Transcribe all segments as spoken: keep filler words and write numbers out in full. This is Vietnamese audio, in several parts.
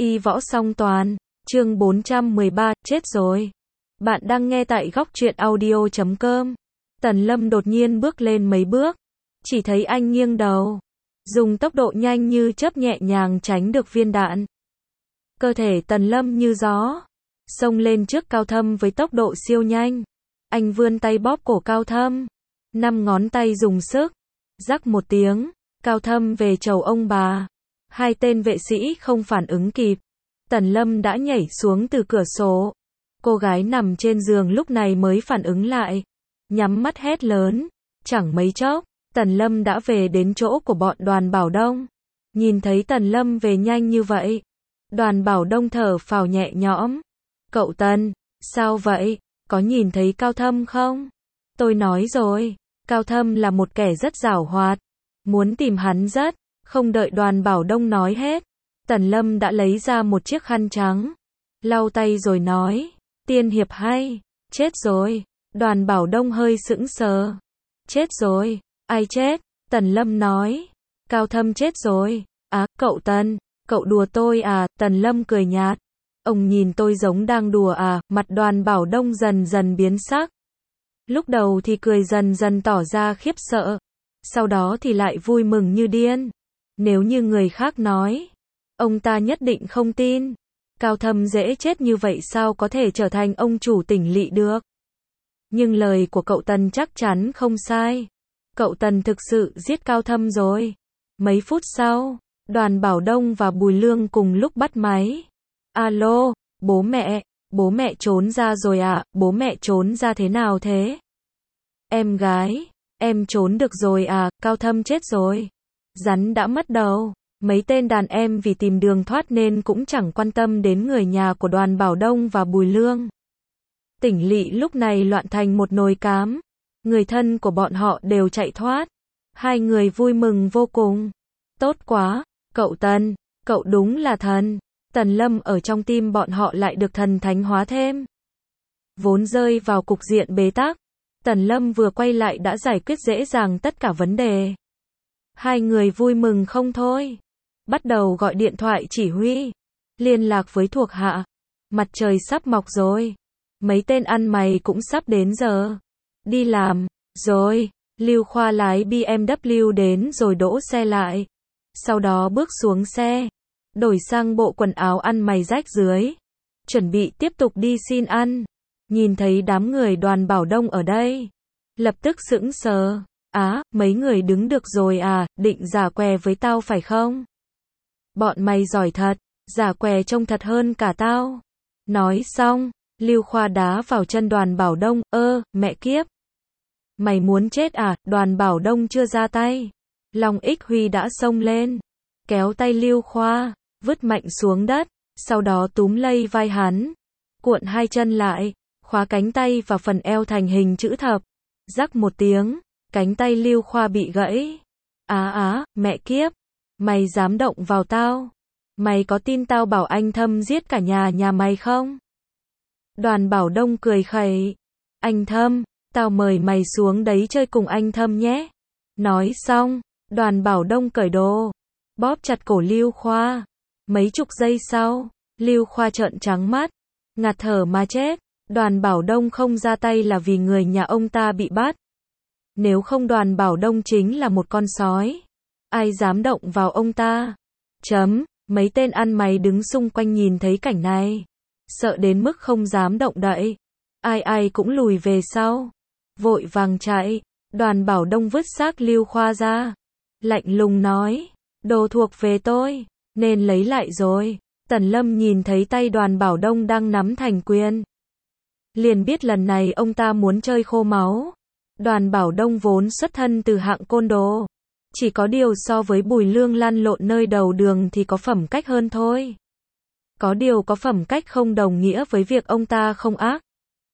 Y võ song toàn, chương bốn trăm mười ba, chết rồi. Bạn đang nghe tại góc truyện audio chấm com. Tần Lâm đột nhiên bước lên mấy bước, chỉ thấy anh nghiêng đầu, dùng tốc độ nhanh như chớp nhẹ nhàng tránh được viên đạn. Cơ thể Tần Lâm như gió, xông lên trước Cao Thâm với tốc độ siêu nhanh. Anh vươn tay bóp cổ Cao Thâm, năm ngón tay dùng sức, rắc một tiếng, Cao Thâm về chầu ông bà. Hai tên vệ sĩ không phản ứng kịp, Tần Lâm đã nhảy xuống từ cửa sổ. Cô gái nằm trên giường lúc này mới phản ứng lại, nhắm mắt hét lớn. Chẳng mấy chốc, Tần Lâm đã về đến chỗ của bọn Đoàn Bảo Đông. Nhìn thấy Tần Lâm về nhanh như vậy, Đoàn Bảo Đông thở phào nhẹ nhõm. Cậu Tần, sao vậy? Có nhìn thấy Cao Thâm không? Tôi nói rồi, Cao Thâm là một kẻ rất giảo hoạt, muốn tìm hắn rất. Không đợi Đoàn Bảo Đông nói hết, Tần Lâm đã lấy ra một chiếc khăn trắng, lau tay rồi nói, tiên hiệp hay, chết rồi. Đoàn Bảo Đông hơi sững sờ. Chết rồi, ai chết? Tần Lâm nói, Cao Thâm chết rồi. Á, cậu Tần, cậu đùa tôi à? Tần Lâm cười nhạt, ông nhìn tôi giống đang đùa à? Mặt Đoàn Bảo Đông dần dần biến sắc. Lúc đầu thì cười dần dần tỏ ra khiếp sợ, sau đó thì lại vui mừng như điên. Nếu như người khác nói, ông ta nhất định không tin. Cao Thâm dễ chết như vậy sao có thể trở thành ông chủ Tỉnh Lỵ được? Nhưng lời của cậu Tần chắc chắn không sai. Cậu Tần thực sự giết Cao Thâm rồi. Mấy phút sau, Đoàn Bảo Đông và Bùi Lương cùng lúc bắt máy. Alo, bố mẹ, bố mẹ trốn ra rồi à? Bố mẹ trốn ra thế nào thế? Em gái, em trốn được rồi à? Cao Thâm chết rồi. Rắn đã mất đầu. Mấy tên đàn em vì tìm đường thoát nên cũng chẳng quan tâm đến người nhà của Đoàn Bảo Đông và Bùi Lương. Tỉnh Lỵ lúc này loạn thành một nồi cám. Người thân của bọn họ đều chạy thoát. Hai người vui mừng vô cùng. Tốt quá, cậu Tần, cậu đúng là thần. Tần Lâm ở trong tim bọn họ lại được thần thánh hóa thêm. Vốn rơi vào cục diện bế tắc, Tần Lâm vừa quay lại đã giải quyết dễ dàng tất cả vấn đề. Hai người vui mừng không thôi. Bắt đầu gọi điện thoại chỉ huy, liên lạc với thuộc hạ. Mặt trời sắp mọc rồi. Mấy tên ăn mày cũng sắp đến giờ đi làm rồi. Lưu Khoa lái bê em vê đến rồi đỗ xe lại. Sau đó bước xuống xe, đổi sang bộ quần áo ăn mày rách dưới, chuẩn bị tiếp tục đi xin ăn. Nhìn thấy đám người Đoàn Bảo Đông ở đây, lập tức sững sờ. Á, mấy người đứng được rồi à? Định giả què với tao phải không? Bọn mày giỏi thật, giả què trông thật hơn cả tao. Nói xong, Lưu Khoa đá vào chân Đoàn Bảo Đông. Ơ, mẹ kiếp, mày muốn chết à? Đoàn Bảo Đông chưa ra tay, Long Ích Huy đã xông lên, kéo tay Lưu Khoa, vứt mạnh xuống đất, sau đó túm lấy vai hắn, cuộn hai chân lại, khóa cánh tay và phần eo thành hình chữ thập. Rắc một tiếng, cánh tay Lưu Khoa bị gãy. Á á, mẹ kiếp, mày dám động vào tao? Mày có tin tao bảo anh Thâm giết cả nhà nhà mày không? Đoàn Bảo Đông cười khẩy. Anh Thâm, tao mời mày xuống đấy chơi cùng anh Thâm nhé. Nói xong, Đoàn Bảo Đông cởi đồ, bóp chặt cổ Lưu Khoa. Mấy chục giây sau, Lưu Khoa trợn trắng mắt, ngạt thở mà chết. Đoàn Bảo Đông không ra tay là vì người nhà ông ta bị bắt. Nếu không Đoàn Bảo Đông chính là một con sói. Ai dám động vào ông ta? Chấm, mấy tên ăn mày đứng xung quanh nhìn thấy cảnh này, sợ đến mức không dám động đậy. Ai ai cũng lùi về sau, vội vàng chạy. Đoàn Bảo Đông vứt xác Lưu Khoa ra, lạnh lùng nói, đồ thuộc về tôi, nên lấy lại rồi. Tần Lâm nhìn thấy tay Đoàn Bảo Đông đang nắm thành quyền, liền biết lần này ông ta muốn chơi khô máu. Đoàn Bảo Đông vốn xuất thân từ hạng côn đồ, chỉ có điều so với Bùi Lương lăn lộn nơi đầu đường thì có phẩm cách hơn thôi. Có điều có phẩm cách không đồng nghĩa với việc ông ta không ác.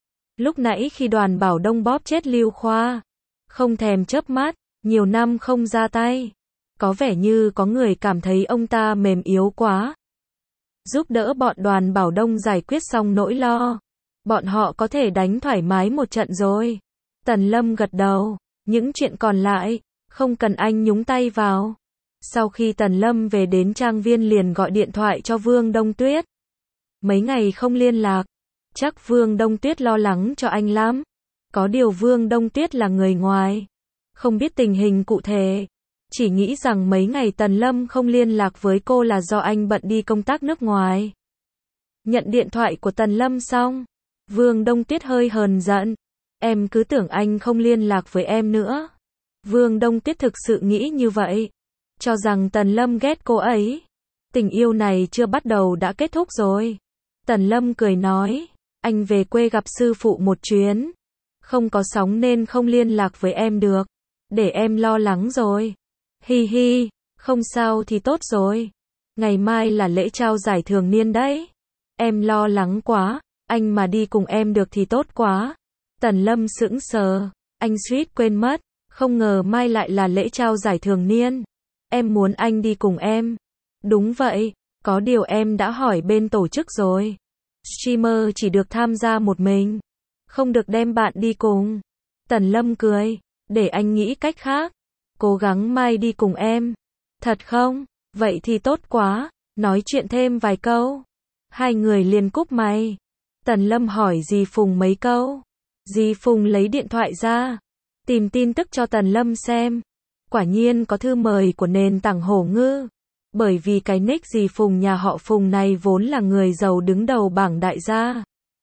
Lúc nãy khi Đoàn Bảo Đông bóp chết Lưu Khoa, không thèm chớp mắt, nhiều năm không ra tay, có vẻ như có người cảm thấy ông ta mềm yếu quá. Giúp đỡ bọn Đoàn Bảo Đông giải quyết xong nỗi lo, bọn họ có thể đánh thoải mái một trận rồi. Tần Lâm gật đầu, những chuyện còn lại, không cần anh nhúng tay vào. Sau khi Tần Lâm về đến trang viên liền gọi điện thoại cho Vương Đông Tuyết. Mấy ngày không liên lạc, chắc Vương Đông Tuyết lo lắng cho anh lắm. Có điều Vương Đông Tuyết là người ngoài, không biết tình hình cụ thể, chỉ nghĩ rằng mấy ngày Tần Lâm không liên lạc với cô là do anh bận đi công tác nước ngoài. Nhận điện thoại của Tần Lâm xong, Vương Đông Tuyết hơi hờn giận. Em cứ tưởng anh không liên lạc với em nữa. Vương Đông Tuyết thực sự nghĩ như vậy, cho rằng Tần Lâm ghét cô ấy. Tình yêu này chưa bắt đầu đã kết thúc rồi. Tần Lâm cười nói, anh về quê gặp sư phụ một chuyến, không có sóng nên không liên lạc với em được, để em lo lắng rồi. Hi hi, không sao thì tốt rồi. Ngày mai là lễ trao giải thường niên đấy. Em lo lắng quá, anh mà đi cùng em được thì tốt quá. Tần Lâm sững sờ, anh suýt quên mất, không ngờ mai lại là lễ trao giải thường niên. Em muốn anh đi cùng em. Đúng vậy, có điều em đã hỏi bên tổ chức rồi. Streamer chỉ được tham gia một mình, không được đem bạn đi cùng. Tần Lâm cười, để anh nghĩ cách khác. Cố gắng mai đi cùng em. Thật không? Vậy thì tốt quá. Nói chuyện thêm vài câu, hai người liền cúp máy. Tần Lâm hỏi Dì Phùng mấy câu. Dì Phùng lấy điện thoại ra, tìm tin tức cho Tần Lâm xem. Quả nhiên có thư mời của nền tảng Hổ Ngư. Bởi vì cái nick Dì Phùng nhà họ Phùng này vốn là người giàu đứng đầu bảng đại gia.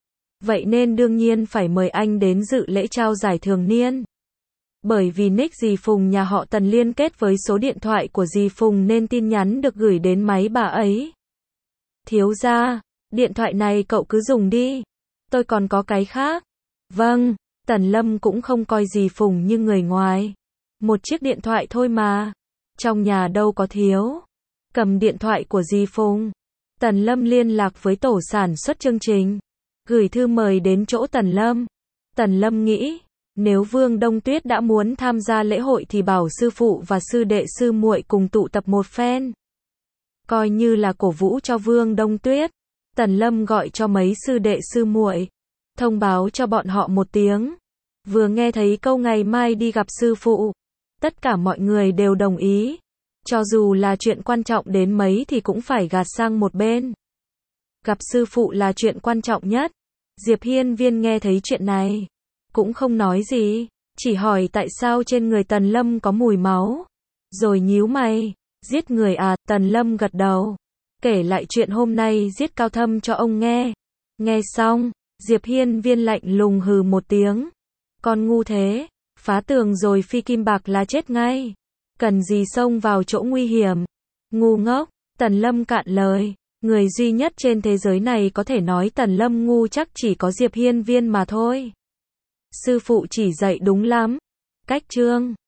Vậy nên đương nhiên phải mời anh đến dự lễ trao giải thường niên. Bởi vì nick Dì Phùng nhà họ Tần liên kết với số điện thoại của Dì Phùng nên tin nhắn được gửi đến máy bà ấy. Thiếu gia, điện thoại này cậu cứ dùng đi. Tôi còn có cái khác. Vâng, Tần Lâm cũng không coi Dì Phùng như người ngoài. Một chiếc điện thoại thôi mà. Trong nhà đâu có thiếu. Cầm điện thoại của Dì Phùng, Tần Lâm liên lạc với tổ sản xuất chương trình, gửi thư mời đến chỗ Tần Lâm. Tần Lâm nghĩ, nếu Vương Đông Tuyết đã muốn tham gia lễ hội thì bảo sư phụ và sư đệ sư muội cùng tụ tập một phen. Coi như là cổ vũ cho Vương Đông Tuyết. Tần Lâm gọi cho mấy sư đệ sư muội, thông báo cho bọn họ một tiếng. Vừa nghe thấy câu ngày mai đi gặp sư phụ, tất cả mọi người đều đồng ý. Cho dù là chuyện quan trọng đến mấy thì cũng phải gạt sang một bên. Gặp sư phụ là chuyện quan trọng nhất. Diệp Hiên Viên nghe thấy chuyện này, cũng không nói gì, chỉ hỏi tại sao trên người Tần Lâm có mùi máu. Rồi nhíu mày, giết người à? Tần Lâm gật đầu, kể lại chuyện hôm nay giết Cao Thâm cho ông nghe. Nghe xong, Diệp Hiên Viên lạnh lùng hừ một tiếng. Con ngu thế, phá tường rồi phi kim bạc là chết ngay. Cần gì xông vào chỗ nguy hiểm. Ngu ngốc. Tần Lâm cạn lời. Người duy nhất trên thế giới này có thể nói Tần Lâm ngu chắc chỉ có Diệp Hiên Viên mà thôi. Sư phụ chỉ dạy đúng lắm. Cách chương